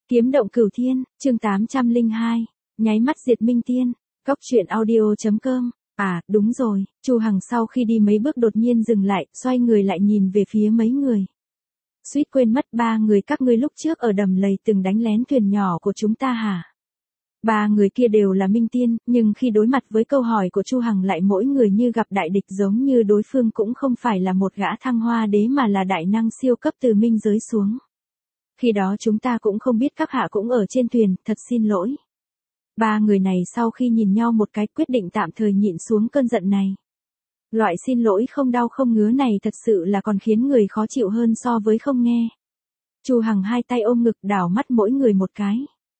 Kiếm động cửu thiên, chương 802, nháy mắt diệt minh tiên, cóc truyện audio.com. À, đúng rồi, Chu Hằng sau khi đi mấy bước đột nhiên dừng lại, xoay người lại nhìn về phía mấy người. Suýt quên mất ba người các ngươi lúc trước ở đầm lầy từng đánh lén thuyền nhỏ của chúng ta hả? Ba người kia đều là minh tiên, nhưng khi đối mặt với câu hỏi của Chu Hằng lại mỗi người như gặp đại địch, giống như đối phương cũng không phải là một gã thăng hoa đế mà là đại năng siêu cấp từ minh giới xuống. Khi đó chúng ta cũng không biết các hạ cũng ở trên thuyền, thật xin lỗi. Ba người này sau khi nhìn nhau một cái quyết định tạm thời nhịn xuống cơn giận này. Loại xin lỗi không đau không ngứa này thật sự là còn khiến người khó chịu hơn so với không nghe. Chu Hằng hai tay ôm ngực đảo mắt mỗi người một cái.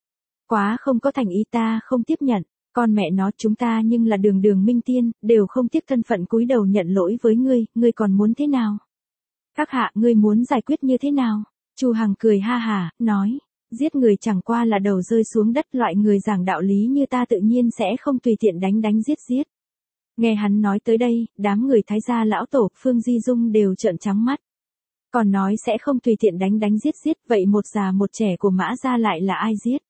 Quá không có thành ý, ta không tiếp nhận, con mẹ nó chúng ta nhưng là đường đường minh tiên, đều không tiếc thân phận cúi đầu nhận lỗi với ngươi còn muốn thế nào? Các hạ, ngươi muốn giải quyết như thế nào? Chu Hằng cười ha hả, nói, giết người chẳng qua là đầu rơi xuống đất, loại người giảng đạo lý như ta tự nhiên sẽ không tùy tiện đánh giết. Nghe hắn nói tới đây, đám người Thái gia lão tổ, Phương Di Dung đều trợn trắng mắt. Còn nói sẽ không tùy tiện đánh giết, vậy một già một trẻ của Mã gia lại là ai giết?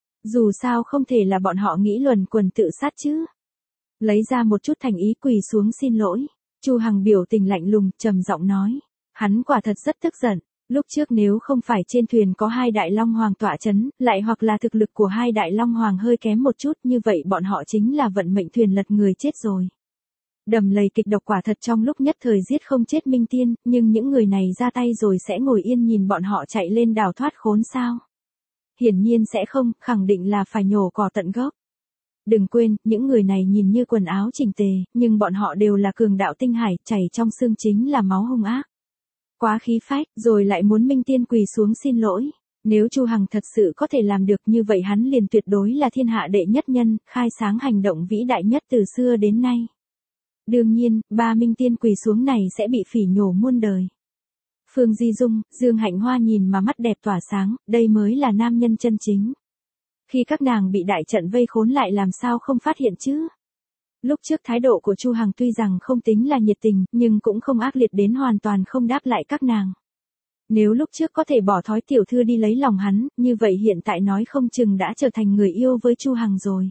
Dù sao không thể là bọn họ nghĩ luẩn quẩn tự sát chứ. Lấy ra một chút thành ý quỳ xuống xin lỗi. Chu Hằng biểu tình lạnh lùng, trầm giọng nói. Hắn quả thật rất tức giận. Lúc trước nếu không phải trên thuyền có hai đại long hoàng tọa chấn, lại hoặc là thực lực của hai đại long hoàng hơi kém một chút, như vậy bọn họ chính là vận mệnh thuyền lật người chết rồi. Đầm lầy kịch độc quả thật trong lúc nhất thời giết không chết minh tiên, nhưng những người này ra tay rồi sẽ ngồi yên nhìn bọn họ chạy lên đào thoát khốn sao? Hiển nhiên sẽ không, khẳng định là phải nhổ cỏ tận gốc. Đừng quên, những người này nhìn như quần áo chỉnh tề, nhưng bọn họ đều là cường đạo tinh hải, chảy trong xương chính là máu hung ác. Quá khí phách, rồi lại muốn minh tiên quỳ xuống xin lỗi. Nếu Chu Hằng thật sự có thể làm được như vậy, hắn liền tuyệt đối là thiên hạ đệ nhất nhân, khai sáng hành động vĩ đại nhất từ xưa đến nay. Đương nhiên, ba minh tiên quỳ xuống này sẽ bị phỉ nhổ muôn đời. Phương Di Dung, Dương Hạnh Hoa nhìn mà mắt đẹp tỏa sáng, đây mới là nam nhân chân chính. Khi các nàng bị đại trận vây khốn lại làm sao không phát hiện chứ? Lúc trước thái độ của Chu Hằng tuy rằng không tính là nhiệt tình, nhưng cũng không ác liệt đến hoàn toàn không đáp lại các nàng. Nếu lúc trước có thể bỏ thói tiểu thư đi lấy lòng hắn, như vậy hiện tại nói không chừng đã trở thành người yêu với Chu Hằng rồi.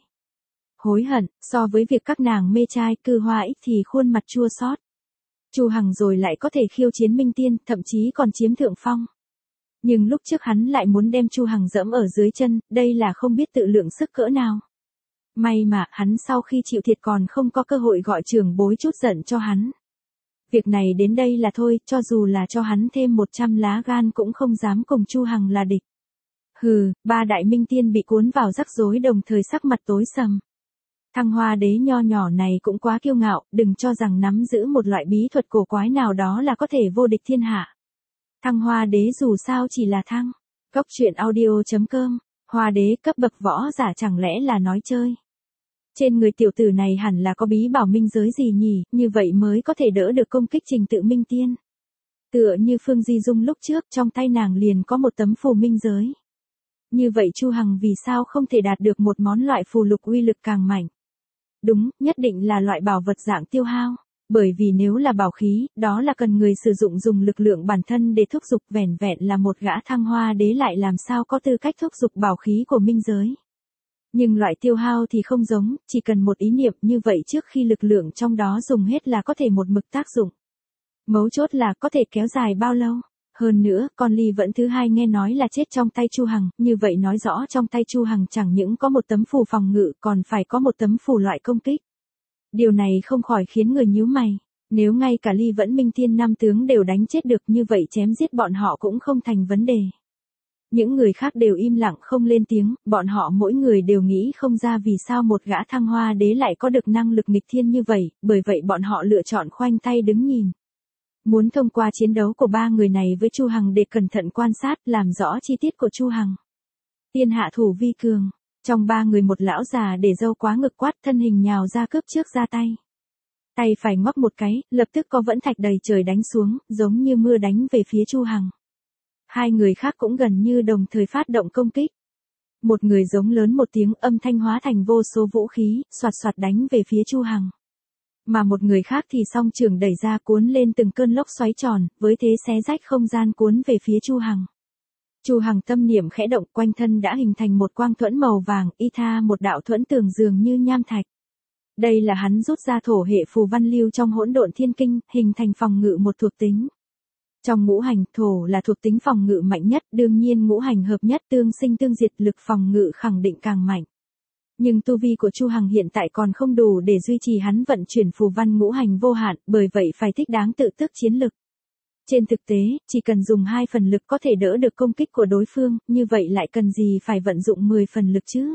Hối hận, so với việc các nàng mê trai cư hoa ích thì khuôn mặt chua xót. Chu Hằng rồi lại có thể khiêu chiến minh tiên, thậm chí còn chiếm thượng phong. Nhưng lúc trước hắn lại muốn đem Chu Hằng dẫm ở dưới chân, đây là không biết tự lượng sức cỡ nào. May mà, hắn sau khi chịu thiệt còn không có cơ hội gọi trưởng bối chút giận cho hắn. Việc này đến đây là thôi, cho dù là cho hắn thêm 100 lá gan cũng không dám cùng Chu Hằng là địch. Hừ, ba đại minh tiên bị cuốn vào rắc rối đồng thời sắc mặt tối sầm. Thăng Hoa đế nho nhỏ này cũng quá kiêu ngạo, đừng cho rằng nắm giữ một loại bí thuật cổ quái nào đó là có thể vô địch thiên hạ. Thăng Hoa đế dù sao chỉ là thăng. Cóc truyện audio.com, Hoa đế cấp bậc võ giả chẳng lẽ là nói chơi. Trên người tiểu tử này hẳn là có bí bảo minh giới gì nhỉ, như vậy mới có thể đỡ được công kích trình tự minh tiên. Tựa như Phương Di Dung lúc trước, trong tay nàng liền có một tấm phù minh giới. Như vậy Chu Hằng vì sao không thể đạt được một món loại phù lục uy lực càng mạnh? Đúng, nhất định là loại bảo vật dạng tiêu hao. Bởi vì nếu là bảo khí, đó là cần người sử dụng dùng lực lượng bản thân để thúc giục, vẻn vẹn là một gã thăng hoa đế lại làm sao có tư cách thúc giục bảo khí của minh giới. Nhưng loại tiêu hao thì không giống, chỉ cần một ý niệm như vậy trước khi lực lượng trong đó dùng hết là có thể một mực tác dụng. Mấu chốt là có thể kéo dài bao lâu. Hơn nữa, con Ly Vẫn thứ hai nghe nói là chết trong tay Chu Hằng, như vậy nói rõ trong tay Chu Hằng chẳng những có một tấm phù phòng ngự, còn phải có một tấm phù loại công kích. Điều này không khỏi khiến người nhíu mày. Nếu ngay cả Ly Vẫn minh tiên năm tướng đều đánh chết được, như vậy chém giết bọn họ cũng không thành vấn đề. Những người khác đều im lặng không lên tiếng, bọn họ mỗi người đều nghĩ không ra vì sao một gã thăng hoa đế lại có được năng lực nghịch thiên như vậy, bởi vậy bọn họ lựa chọn khoanh tay đứng nhìn. Muốn thông qua chiến đấu của ba người này với Chu Hằng để cẩn thận quan sát, làm rõ chi tiết của Chu Hằng. Tiên hạ thủ vi cường, trong ba người một lão già để râu quá ngực quát, thân hình nhào ra cướp trước ra tay. Tay phải ngoắc một cái, lập tức có vẫn thạch đầy trời đánh xuống, giống như mưa đánh về phía Chu Hằng. Hai người khác cũng gần như đồng thời phát động công kích. Một người giống lớn một tiếng, âm thanh hóa thành vô số vũ khí, xoạt xoạt đánh về phía Chu Hằng. Mà một người khác thì song trường đẩy ra cuốn lên từng cơn lốc xoáy tròn, với thế xé rách không gian cuốn về phía Chu Hằng. Chu Hằng tâm niệm khẽ động, quanh thân đã hình thành một quang thuẫn màu vàng, y tha một đạo thuẫn tường dường như nham thạch. Đây là hắn rút ra thổ hệ phù văn lưu trong hỗn độn thiên kinh, hình thành phòng ngự một thuộc tính. Trong ngũ hành, thổ là thuộc tính phòng ngự mạnh nhất, đương nhiên ngũ hành hợp nhất tương sinh tương diệt, lực phòng ngự khẳng định càng mạnh. Nhưng tu vi của Chu Hằng hiện tại còn không đủ để duy trì hắn vận chuyển phù văn ngũ hành vô hạn, bởi vậy phải thích đáng tự tước chiến lực. Trên thực tế, chỉ cần dùng 2 phần lực có thể đỡ được công kích của đối phương, như vậy lại cần gì phải vận dụng 10 phần lực chứ?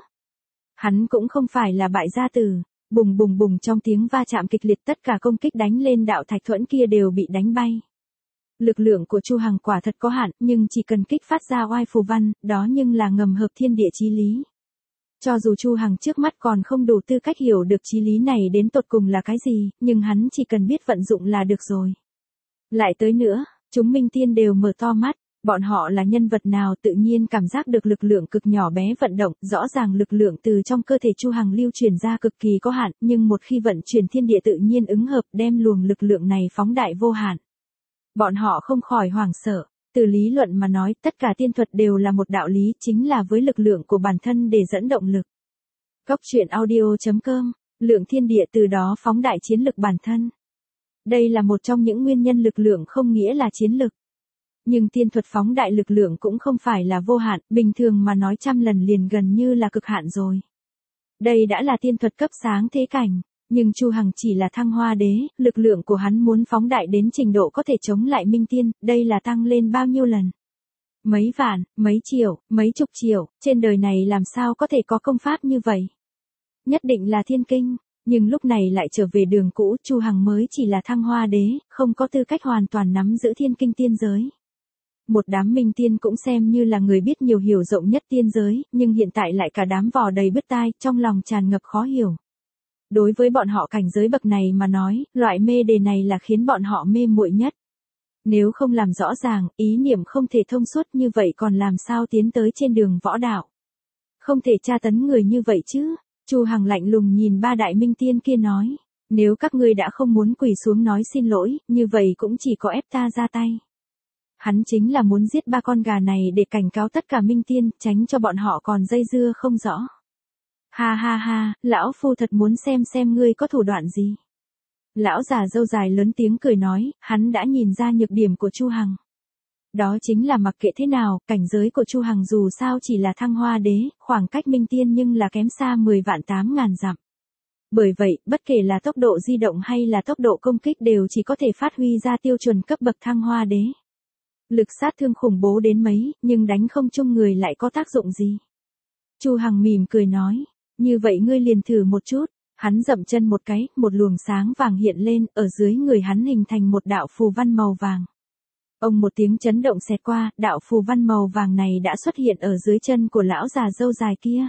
Hắn cũng không phải là bại gia tử. Bùng bùng bùng, trong tiếng va chạm kịch liệt, tất cả công kích đánh lên đạo thạch thuẫn kia đều bị đánh bay. Lực lượng của Chu Hằng quả thật có hạn, nhưng chỉ cần kích phát ra oai phù văn, đó nhưng là ngầm hợp thiên địa chí lý. Cho dù Chu Hằng trước mắt còn không đủ tư cách hiểu được chí lý này đến tột cùng là cái gì, nhưng hắn chỉ cần biết vận dụng là được rồi. Lại tới nữa, chúng minh tiên đều mở to mắt, bọn họ là nhân vật nào tự nhiên cảm giác được lực lượng cực nhỏ bé vận động, rõ ràng lực lượng từ trong cơ thể Chu Hằng lưu truyền ra cực kỳ có hạn, nhưng một khi vận chuyển thiên địa tự nhiên ứng hợp đem luồng lực lượng này phóng đại vô hạn. Bọn họ không khỏi hoảng sợ, từ lý luận mà nói tất cả tiên thuật đều là một đạo lý, chính là với lực lượng của bản thân để dẫn động lực. Cốc truyện audio.com, lượng thiên địa từ đó phóng đại chiến lực bản thân. Đây là một trong những nguyên nhân lực lượng không nghĩa là chiến lực. Nhưng tiên thuật phóng đại lực lượng cũng không phải là vô hạn, bình thường mà nói 100 lần liền gần như là cực hạn rồi. Đây đã là tiên thuật cấp sáng thế cảnh, nhưng Chu Hằng chỉ là thăng hoa đế, lực lượng của hắn muốn phóng đại đến trình độ có thể chống lại minh tiên, đây là tăng lên bao nhiêu lần? Mấy vạn, mấy triệu, mấy chục triệu, trên đời này làm sao có thể có công pháp như vậy? Nhất định là thiên kinh. Nhưng lúc này lại trở về đường cũ, Chu Hằng mới chỉ là thăng hoa đế, không có tư cách hoàn toàn nắm giữ thiên kinh tiên giới. Một đám minh tiên cũng xem như là người biết nhiều hiểu rộng nhất tiên giới, nhưng hiện tại lại cả đám vò đầy bứt tai, trong lòng tràn ngập khó hiểu. Đối với bọn họ cảnh giới bậc này mà nói, loại mê đề này là khiến bọn họ mê muội nhất. Nếu không làm rõ ràng, ý niệm không thể thông suốt như vậy còn làm sao tiến tới trên đường võ đạo. Không thể tra tấn người như vậy chứ. Chu Hằng lạnh lùng nhìn 3 đại minh tiên kia nói, nếu các ngươi đã không muốn quỳ xuống nói xin lỗi, như vậy cũng chỉ có ép ta ra tay. Hắn chính là muốn giết 3 con gà này để cảnh cáo tất cả minh tiên, tránh cho bọn họ còn dây dưa không rõ. Ha ha ha, lão phu thật muốn xem ngươi có thủ đoạn gì. Lão già râu dài lớn tiếng cười nói, hắn đã nhìn ra nhược điểm của Chu Hằng. Đó chính là mặc kệ thế nào, cảnh giới của Chu Hằng dù sao chỉ là thăng hoa đế, khoảng cách minh tiên nhưng là kém xa 10 vạn 8 ngàn dặm. Bởi vậy, bất kể là tốc độ di động hay là tốc độ công kích đều chỉ có thể phát huy ra tiêu chuẩn cấp bậc thăng hoa đế. Lực sát thương khủng bố đến mấy, nhưng đánh không chung người lại có tác dụng gì? Chu Hằng mỉm cười nói, như vậy ngươi liền thử một chút. Hắn dậm chân một cái, một luồng sáng vàng hiện lên, ở dưới người hắn hình thành một đạo phù văn màu vàng. Ông một tiếng chấn động xẹt qua, đạo phù văn màu vàng này đã xuất hiện ở dưới chân của lão già râu dài kia.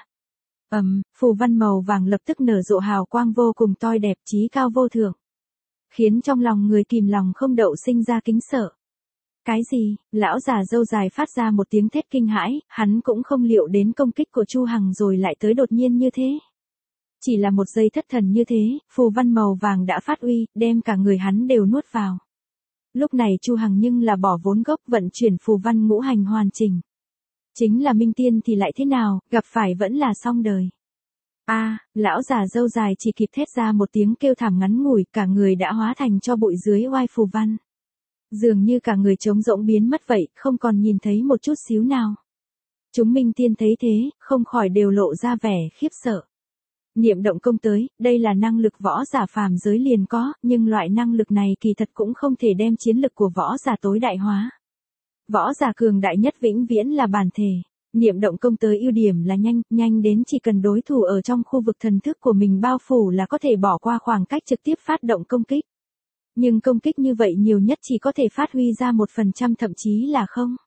Phù văn màu vàng lập tức nở rộ hào quang vô cùng toi đẹp, chí cao vô thượng. Khiến trong lòng người kìm lòng không đậu sinh ra kính sợ. Cái gì? Lão già râu dài phát ra một tiếng thét kinh hãi, hắn cũng không liệu đến công kích của Chu Hằng rồi lại tới đột nhiên như thế. Chỉ là một giây thất thần như thế, phù văn màu vàng đã phát uy, đem cả người hắn đều nuốt vào. Lúc này Chu Hằng nhưng là bỏ vốn gốc vận chuyển phù văn ngũ hành hoàn chỉnh. Chính là minh tiên thì lại thế nào, gặp phải vẫn là xong đời. Lão già râu dài chỉ kịp thét ra một tiếng kêu thảm ngắn ngủi, cả người đã hóa thành cho bụi dưới oai phù văn. Dường như cả người trống rỗng biến mất vậy, không còn nhìn thấy một chút xíu nào. Chúng minh tiên thấy thế, không khỏi đều lộ ra vẻ khiếp sợ. Niệm động công tới, đây là năng lực võ giả phàm giới liền có, nhưng loại năng lực này kỳ thật cũng không thể đem chiến lực của võ giả tối đại hóa. Võ giả cường đại nhất vĩnh viễn là bản thể. Niệm động công tới ưu điểm là nhanh đến chỉ cần đối thủ ở trong khu vực thần thức của mình bao phủ là có thể bỏ qua khoảng cách trực tiếp phát động công kích. Nhưng công kích như vậy nhiều nhất chỉ có thể phát huy ra 1% thậm chí là không.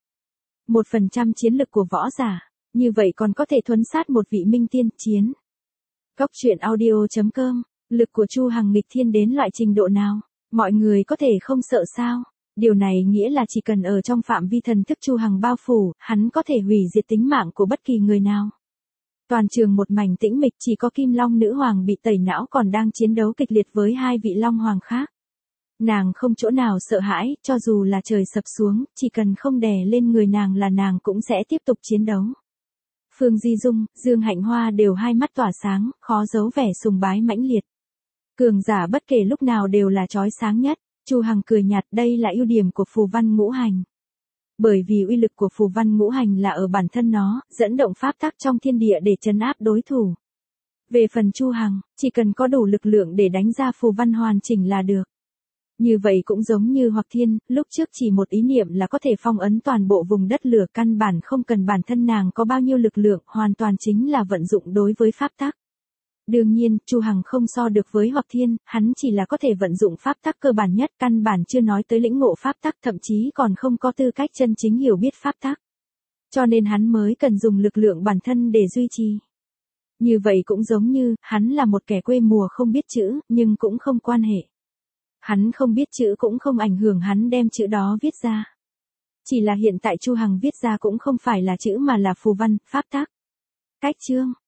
1% chiến lực của võ giả, như vậy còn có thể thuấn sát một vị minh tiên chiến. Cốc truyện audio.com, lực của Chu Hằng nghịch thiên đến loại trình độ nào, mọi người có thể không sợ sao? Điều này nghĩa là chỉ cần ở trong phạm vi thần thức Chu Hằng bao phủ, hắn có thể hủy diệt tính mạng của bất kỳ người nào. Toàn trường một mảnh tĩnh mịch, chỉ có Kim Long nữ hoàng bị tẩy não còn đang chiến đấu kịch liệt với 2 vị long hoàng khác. Nàng không chỗ nào sợ hãi, cho dù là trời sập xuống, chỉ cần không đè lên người nàng là nàng cũng sẽ tiếp tục chiến đấu. Phương Di Dung, Dương Hạnh Hoa đều hai mắt tỏa sáng, khó giấu vẻ sùng bái mãnh liệt. Cường giả bất kể lúc nào đều là chói sáng nhất. Chu Hằng cười nhạt, đây là ưu điểm của phù văn ngũ hành. Bởi vì uy lực của phù văn ngũ hành là ở bản thân nó, dẫn động pháp tắc trong thiên địa để trấn áp đối thủ. Về phần Chu Hằng, chỉ cần có đủ lực lượng để đánh ra phù văn hoàn chỉnh là được. Như vậy cũng giống như Hoặc Thiên, lúc trước chỉ một ý niệm là có thể phong ấn toàn bộ vùng đất lửa, căn bản không cần bản thân nàng có bao nhiêu lực lượng, hoàn toàn chính là vận dụng đối với pháp tắc. Đương nhiên, Chu Hằng không so được với Hoặc Thiên, hắn chỉ là có thể vận dụng pháp tắc cơ bản nhất, căn bản chưa nói tới lĩnh ngộ pháp tắc, thậm chí còn không có tư cách chân chính hiểu biết pháp tắc. Cho nên hắn mới cần dùng lực lượng bản thân để duy trì. Như vậy cũng giống như, hắn là một kẻ quê mùa không biết chữ, nhưng cũng không quan hệ. Hắn không biết chữ cũng không ảnh hưởng hắn đem chữ đó viết ra. Chỉ là hiện tại Chu Hằng viết ra cũng không phải là chữ mà là phù văn, pháp tắc. Cách chương